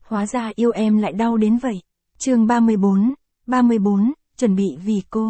hóa ra yêu em lại đau đến vậy. Chương 34, chuẩn bị vì cô.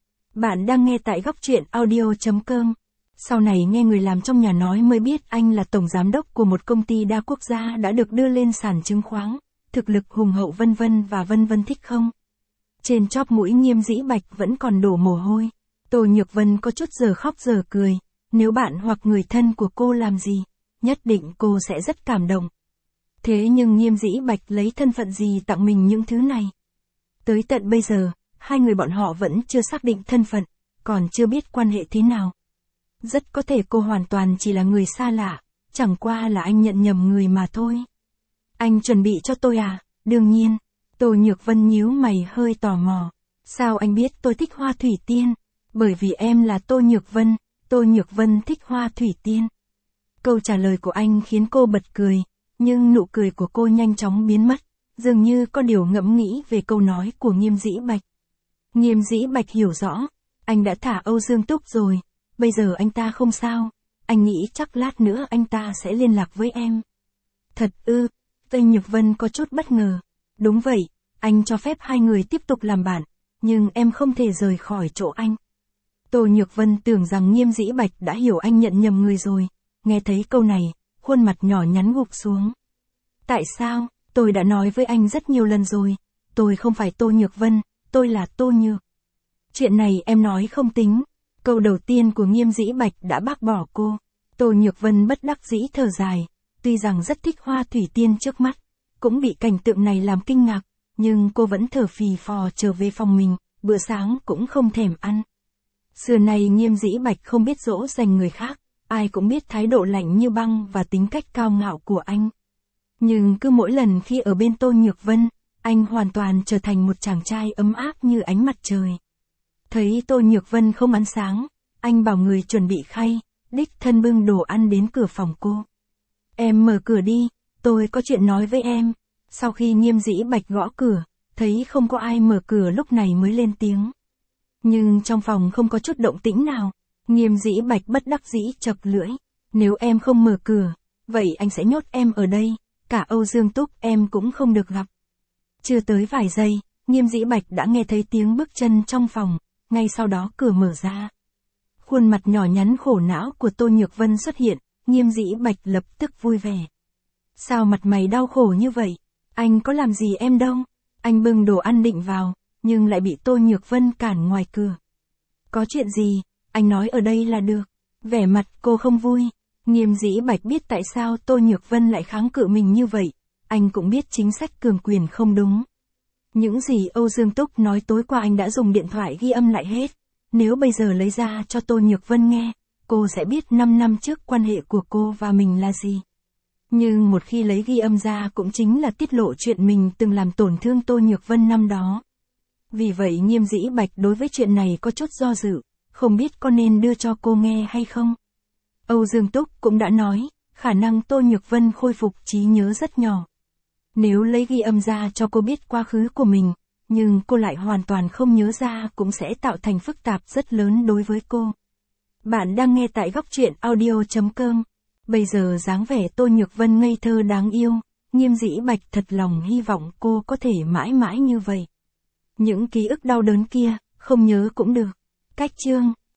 Bạn đang nghe tại góc truyện audio.com. Sau này nghe người làm trong nhà nói mới biết anh là tổng giám đốc của một công ty đa quốc gia đã được đưa lên sàn chứng khoán, thực lực hùng hậu vân vân thích không? Trên chóp mũi Nghiêm Dĩ Bạch vẫn còn đổ mồ hôi. Tô Nhược Vân có chút giờ khóc giờ cười, nếu bạn hoặc người thân của cô làm gì, nhất định cô sẽ rất cảm động. Thế nhưng Nghiêm Dĩ Bạch lấy thân phận gì tặng mình những thứ này? Tới tận bây giờ, hai người bọn họ vẫn chưa xác định thân phận, còn chưa biết quan hệ thế nào. Rất có thể cô hoàn toàn chỉ là người xa lạ, chẳng qua là anh nhận nhầm người mà thôi. Anh chuẩn bị cho tôi à? Đương nhiên. Tô Nhược Vân nhíu mày hơi tò mò. Sao anh biết tôi thích hoa thủy tiên? Bởi vì em là Tô Nhược Vân, Tô Nhược Vân thích hoa thủy tiên. Câu trả lời của anh khiến cô bật cười, nhưng nụ cười của cô nhanh chóng biến mất, dường như có điều ngẫm nghĩ về câu nói của Nghiêm Dĩ Bạch. Nghiêm Dĩ Bạch hiểu rõ, anh đã thả Âu Dương Túc rồi, bây giờ anh ta không sao, anh nghĩ chắc lát nữa anh ta sẽ liên lạc với em. Thật ư? Tô Nhược Vân có chút bất ngờ. Đúng vậy, anh cho phép hai người tiếp tục làm bạn, nhưng em không thể rời khỏi chỗ anh. Tô Nhược Vân tưởng rằng Nghiêm Dĩ Bạch đã hiểu anh nhận nhầm người rồi, nghe thấy câu này, khuôn mặt nhỏ nhắn gục xuống. Tại sao? Tôi đã nói với anh rất nhiều lần rồi, tôi không phải Tô Nhược Vân, tôi là Tô Nhược. Chuyện này em nói không tính. Câu đầu tiên của Nghiêm Dĩ Bạch đã bác bỏ cô. Tô Nhược Vân bất đắc dĩ thở dài, tuy rằng rất thích hoa thủy tiên trước mắt, cũng bị cảnh tượng này làm kinh ngạc, nhưng cô vẫn thở phì phò trở về phòng mình, bữa sáng cũng không thèm ăn. Xưa này Nghiêm Dĩ Bạch không biết dỗ dành người khác, ai cũng biết thái độ lạnh như băng và tính cách cao ngạo của anh. Nhưng cứ mỗi lần khi ở bên Tô Nhược Vân, anh hoàn toàn trở thành một chàng trai ấm áp như ánh mặt trời. Thấy Tô Nhược Vân không ăn sáng, anh bảo người chuẩn bị khay, đích thân bưng đồ ăn đến cửa phòng cô. Em mở cửa đi, tôi có chuyện nói với em. Sau khi Nghiêm Dĩ Bạch gõ cửa, thấy không có ai mở cửa lúc này mới lên tiếng. Nhưng trong phòng không có chút động tĩnh nào, Nghiêm Dĩ Bạch bất đắc dĩ chậc lưỡi. Nếu em không mở cửa, vậy anh sẽ nhốt em ở đây, cả Âu Dương Túc em cũng không được gặp. Chưa tới vài giây, Nghiêm Dĩ Bạch đã nghe thấy tiếng bước chân trong phòng, ngay sau đó cửa mở ra. Khuôn mặt nhỏ nhắn khổ não của Tô Nhược Vân xuất hiện, Nghiêm Dĩ Bạch lập tức vui vẻ. Sao mặt mày đau khổ như vậy? Anh có làm gì em đâu? Anh bưng đồ ăn định vào, nhưng lại bị Tô Nhược Vân cản ngoài cửa. Có chuyện gì? Anh nói ở đây là được. Vẻ mặt cô không vui. Nghiêm Dĩ Bạch biết tại sao Tô Nhược Vân lại kháng cự mình như vậy. Anh cũng biết chính sách cường quyền không đúng. Những gì Âu Dương Túc nói tối qua anh đã dùng điện thoại ghi âm lại hết. Nếu bây giờ lấy ra cho Tô Nhược Vân nghe, cô sẽ biết 5 năm trước quan hệ của cô và mình là gì. Nhưng một khi lấy ghi âm ra cũng chính là tiết lộ chuyện mình từng làm tổn thương Tô Nhược Vân năm đó. Vì vậy Nghiêm Dĩ Bạch đối với chuyện này có chút do dự, không biết có nên đưa cho cô nghe hay không. Âu Dương Túc cũng đã nói, khả năng Tô Nhược Vân khôi phục trí nhớ rất nhỏ. Nếu lấy ghi âm ra cho cô biết quá khứ của mình, nhưng cô lại hoàn toàn không nhớ ra cũng sẽ tạo thành phức tạp rất lớn đối với cô. Bạn đang nghe tại góc truyện audio.com. Bây giờ dáng vẻ Tô Nhược Vân ngây thơ đáng yêu, Nghiêm Dĩ Bạch thật lòng hy vọng cô có thể mãi mãi như vậy. Những ký ức đau đớn kia, không nhớ cũng được. Cách chương